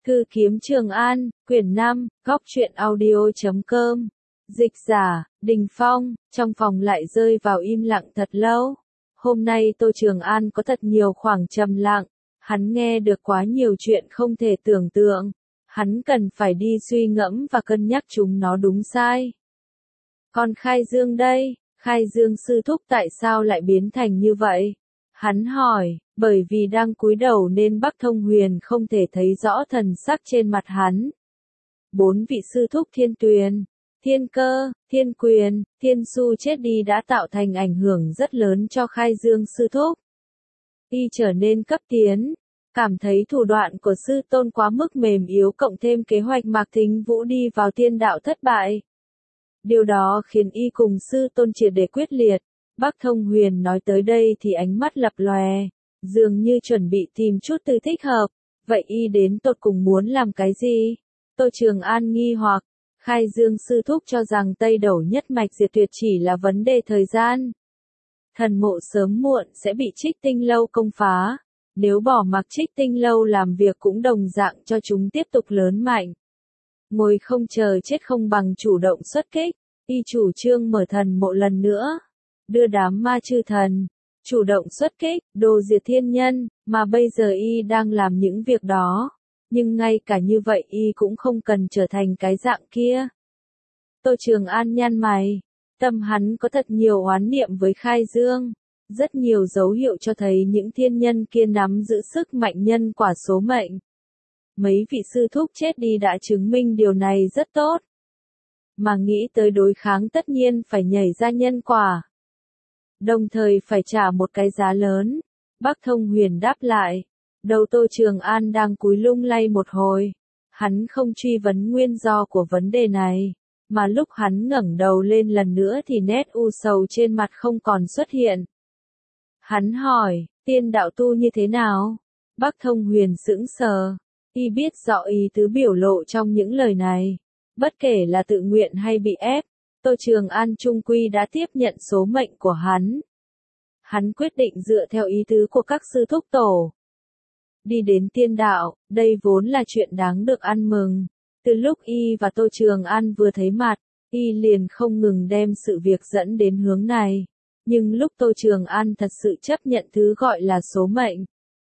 Thư kiếm Trường An, quyển 5, góc truyện audio.com. Dịch giả, Đình Phong, trong phòng lại rơi vào im lặng thật lâu. Hôm nay Tô Trường An có thật nhiều khoảng trầm lặng, hắn nghe được quá nhiều chuyện không thể tưởng tượng. Hắn cần phải đi suy ngẫm và cân nhắc chúng nó đúng sai. Còn Khai Dương đây, Khai Dương sư thúc tại sao lại biến thành như vậy? Hắn hỏi, bởi vì đang cúi đầu nên Bắc Thông Huyền không thể thấy rõ thần sắc trên mặt hắn. 4 vị sư thúc Thiên Tuyền, Thiên Cơ, Thiên Quyền, Thiên Su chết đi đã tạo thành ảnh hưởng rất lớn cho Khai Dương sư thúc. Y trở nên cấp tiến, cảm thấy thủ đoạn của sư tôn quá mức mềm yếu cộng thêm kế hoạch Mạc Thính Vũ đi vào tiên đạo thất bại. Điều đó khiến y cùng sư tôn triệt để quyết liệt. Bắc Thông Huyền nói tới đây thì ánh mắt lập lòe, dường như chuẩn bị tìm chút từ thích hợp. Vậy y đến tột cùng muốn làm cái gì? Tô Trường An nghi hoặc, Khai Dương sư thúc cho rằng Tây Đẩu nhất mạch diệt tuyệt chỉ là vấn đề thời gian. Thần mộ sớm muộn sẽ bị Trích Tinh Lâu công phá. Nếu bỏ mặc Trích Tinh Lâu làm việc cũng đồng dạng cho chúng tiếp tục lớn mạnh. Ngồi không chờ chết không bằng chủ động xuất kích. Y chủ trương mở thần mộ lần nữa. Đưa đám ma chư thần, chủ động xuất kích, đồ diệt thiên nhân, mà bây giờ y đang làm những việc đó. Nhưng ngay cả như vậy y cũng không cần trở thành cái dạng kia. Tô Trường An nhăn mày, tâm hắn có thật nhiều oán niệm với Khai Dương. Rất nhiều dấu hiệu cho thấy những thiên nhân kia nắm giữ sức mạnh nhân quả số mệnh. Mấy vị sư thúc chết đi đã chứng minh điều này rất tốt. Mà nghĩ tới đối kháng tất nhiên phải nhảy ra nhân quả. Đồng thời phải trả một cái giá lớn. Bắc Thông Huyền đáp lại. Đầu Tô Trường An đang cúi lung lay một hồi. Hắn không truy vấn nguyên do của vấn đề này. Mà lúc hắn ngẩng đầu lên lần nữa thì nét u sầu trên mặt không còn xuất hiện. Hắn hỏi, tiên đạo tu như thế nào? Bắc Thông Huyền sững sờ. Y biết rõ ý tứ biểu lộ trong những lời này. Bất kể là tự nguyện hay bị ép. Tô Trường An chung quy đã tiếp nhận số mệnh của hắn. Hắn quyết định dựa theo ý tứ của các sư thúc tổ. Đi đến tiên đạo, đây vốn là chuyện đáng được ăn mừng. Từ lúc Y và Tô Trường An vừa thấy mặt, Y liền không ngừng đem sự việc dẫn đến hướng này. Nhưng lúc Tô Trường An thật sự chấp nhận thứ gọi là số mệnh,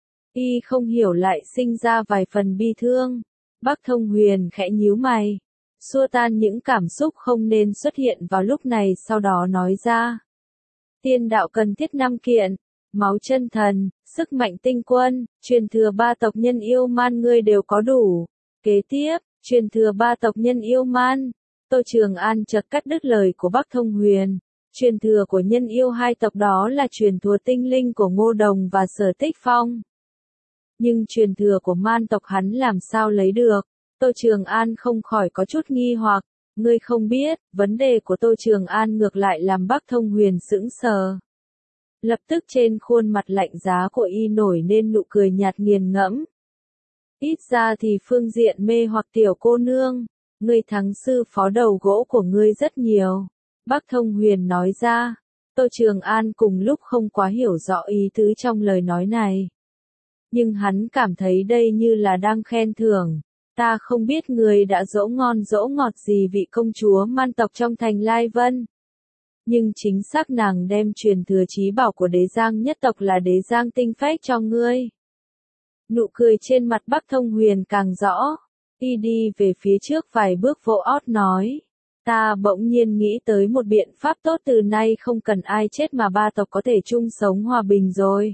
Y không hiểu lại sinh ra vài phần bi thương. Bắc Thông Huyền khẽ nhíu mày. Xua tan những cảm xúc không nên xuất hiện vào lúc này sau đó nói ra. Tiên đạo cần thiết 5 kiện, máu chân thần, sức mạnh tinh quân, truyền thừa 3 tộc nhân yêu man ngươi đều có đủ. Kế tiếp, truyền thừa 3 tộc nhân yêu man. Tô Trường An chợt cắt đứt lời của Bắc Thông Huyền. Truyền thừa của nhân yêu 2 tộc đó là truyền thừa tinh linh của Ngô Đồng và Sở Tích Phong. Nhưng truyền thừa của man tộc hắn làm sao lấy được? Tô Trường An không khỏi có chút nghi hoặc, ngươi không biết, vấn đề của Tô Trường An ngược lại làm Bắc Thông Huyền sững sờ. Lập tức trên khuôn mặt lạnh giá của y nổi nên nụ cười nhạt nghiền ngẫm. Ít ra thì phương diện mê hoặc tiểu cô nương, ngươi thắng sư phó đầu gỗ của ngươi rất nhiều. Bắc Thông Huyền nói ra, Tô Trường An cùng lúc không quá hiểu rõ ý tứ trong lời nói này. Nhưng hắn cảm thấy đây như là đang khen thưởng. Ta không biết người đã dỗ ngon dỗ ngọt gì vị công chúa man tộc trong thành Lai Vân. Nhưng chính xác nàng đem truyền thừa chí bảo của đế giang nhất tộc là đế giang tinh phách cho ngươi. Nụ cười trên mặt Bắc Thông Huyền càng rõ. Y đi về phía trước vài bước vỗ ót nói. Ta bỗng nhiên nghĩ tới một biện pháp tốt từ nay không cần ai chết mà 3 tộc có thể chung sống hòa bình rồi.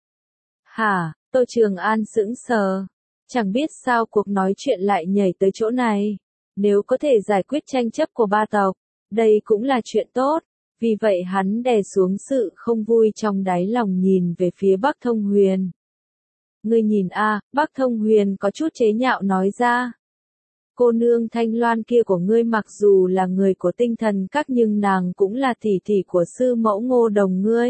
Hả, Tô Trường An sững sờ. Chẳng biết sao cuộc nói chuyện lại nhảy tới chỗ này. Nếu có thể giải quyết tranh chấp của 3 tộc, đây cũng là chuyện tốt. Vì vậy hắn đè xuống sự không vui trong đáy lòng nhìn về phía Bắc Thông Huyền. Ngươi nhìn a, Bắc Thông Huyền có chút chế nhạo nói ra. Cô nương Thanh Loan kia của ngươi mặc dù là người của tinh thần các nhưng nàng cũng là tỷ tỷ của sư mẫu Ngô Đồng ngươi.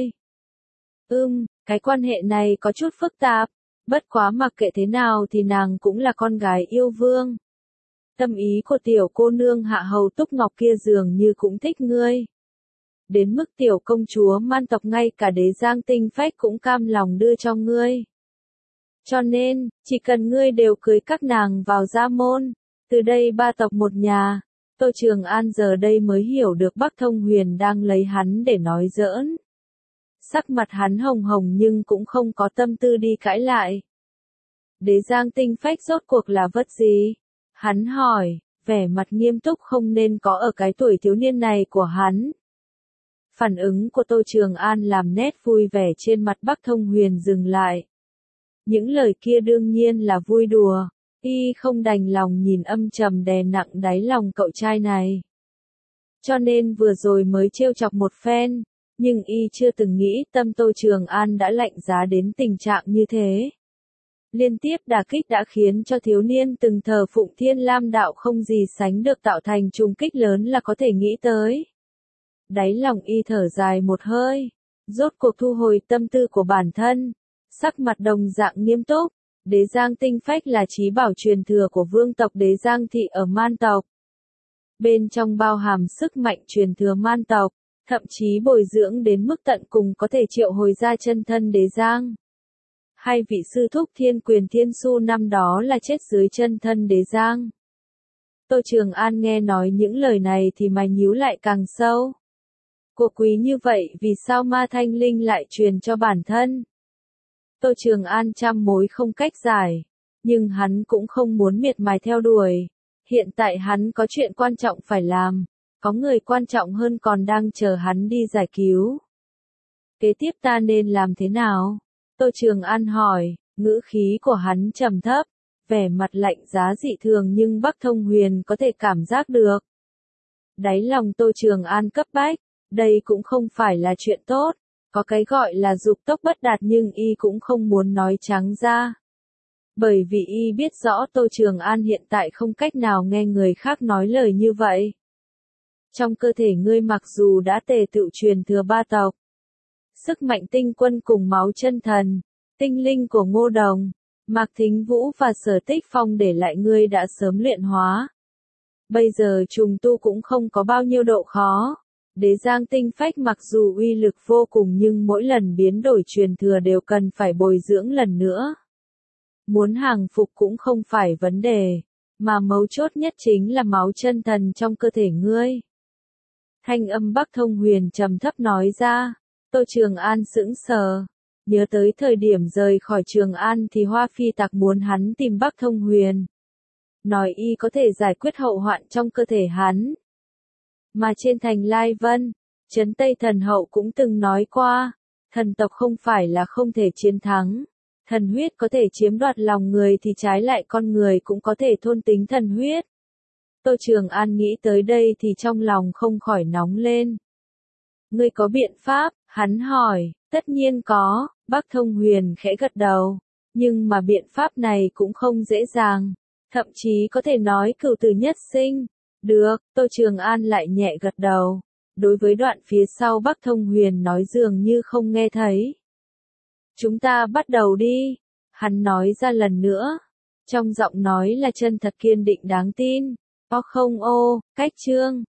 Cái quan hệ này có chút phức tạp. Bất quá mặc kệ thế nào thì nàng cũng là con gái yêu vương. Tâm ý của tiểu cô nương Hạ Hầu Túc Ngọc kia dường như cũng thích ngươi. Đến mức tiểu công chúa man tộc ngay cả đế giang tinh phách cũng cam lòng đưa cho ngươi. Cho nên, chỉ cần ngươi đều cưới các nàng vào gia môn, từ đây ba tộc một nhà. Tô Trường An giờ đây mới hiểu được Bắc Thông Huyền đang lấy hắn để nói giỡn. Sắc mặt hắn hồng hồng nhưng cũng không có tâm tư đi cãi lại. Đế Giang tinh phách rốt cuộc là vật gì? Hắn hỏi, vẻ mặt nghiêm túc không nên có ở cái tuổi thiếu niên này của hắn. Phản ứng của Tô Trường An làm nét vui vẻ trên mặt Bắc Thông Huyền dừng lại. Những lời kia đương nhiên là vui đùa, y không đành lòng nhìn âm trầm đè nặng đáy lòng cậu trai này. Cho nên vừa rồi mới trêu chọc một phen, nhưng y chưa từng nghĩ tâm Tô Trường An đã lạnh giá đến tình trạng như thế. Liên tiếp đả kích đã khiến cho thiếu niên từng thờ phụng Thiên Lam đạo không gì sánh được tạo thành trùng kích lớn là có thể nghĩ tới. Đáy lòng y thở dài một hơi, rốt cuộc thu hồi tâm tư của bản thân, sắc mặt đồng dạng nghiêm túc. Đế Giang tinh phách là chí bảo truyền thừa của vương tộc Đế Giang thị ở Man tộc. Bên trong bao hàm sức mạnh truyền thừa Man tộc, thậm chí bồi dưỡng đến mức tận cùng có thể triệu hồi ra chân thân Đế Giang. Hai vị sư thúc Thiên Quyền Thiên Su năm đó là chết dưới chân thân Đế Giang. Tô Trường An nghe nói những lời này thì mày nhíu lại càng sâu. Của quý như vậy vì sao ma thanh linh lại truyền cho bản thân? Tô Trường An trăm mối không cách giải, nhưng hắn cũng không muốn miệt mài theo đuổi. Hiện tại hắn có chuyện quan trọng phải làm, có người quan trọng hơn còn đang chờ hắn đi giải cứu. Kế tiếp ta nên làm thế nào? Tô Trường An hỏi, ngữ khí của hắn trầm thấp, vẻ mặt lạnh giá dị thường nhưng Bắc Thông Huyền có thể cảm giác được. Đáy lòng Tô Trường An cấp bách, đây cũng không phải là chuyện tốt, có cái gọi là dục tốc bất đạt nhưng y cũng không muốn nói trắng ra. Bởi vì y biết rõ Tô Trường An hiện tại không cách nào nghe người khác nói lời như vậy. Trong cơ thể ngươi mặc dù đã tề tựu truyền thừa ba tộc, sức mạnh tinh quân cùng máu chân thần, tinh linh của Ngô Đồng, Mạc Thính Vũ và Sở Tích Phong để lại ngươi đã sớm luyện hóa. Bây giờ trùng tu cũng không có bao nhiêu độ khó. Đế Giang tinh phách mặc dù uy lực vô cùng nhưng mỗi lần biến đổi truyền thừa đều cần phải bồi dưỡng lần nữa. Muốn hàng phục cũng không phải vấn đề, mà mấu chốt nhất chính là máu chân thần trong cơ thể ngươi. Thanh âm Bắc Thông Huyền trầm thấp nói ra. Tô Trường An sững sờ, nhớ tới thời điểm rời khỏi Trường An thì Hoa Phi Tặc muốn hắn tìm Bắc Thông Huyền, nói y có thể giải quyết hậu hoạn trong cơ thể hắn. Mà trên thành Lai Vân, Trấn Tây Thần Hậu cũng từng nói qua, thần tộc không phải là không thể chiến thắng, thần huyết có thể chiếm đoạt lòng người thì trái lại con người cũng có thể thôn tính thần huyết. Tô Trường An nghĩ tới đây thì trong lòng không khỏi nóng lên. Ngươi có biện pháp? Hắn hỏi. Tất nhiên có, Bắc Thông Huyền khẽ gật đầu. Nhưng mà biện pháp này cũng không dễ dàng. Thậm chí có thể nói cửu tử nhất sinh. Được, Tô Trường An lại nhẹ gật đầu. Đối với đoạn phía sau Bắc Thông Huyền nói dường như không nghe thấy. Chúng ta bắt đầu đi. Hắn nói ra lần nữa. Trong giọng nói là chân thật kiên định đáng tin. Cách chương.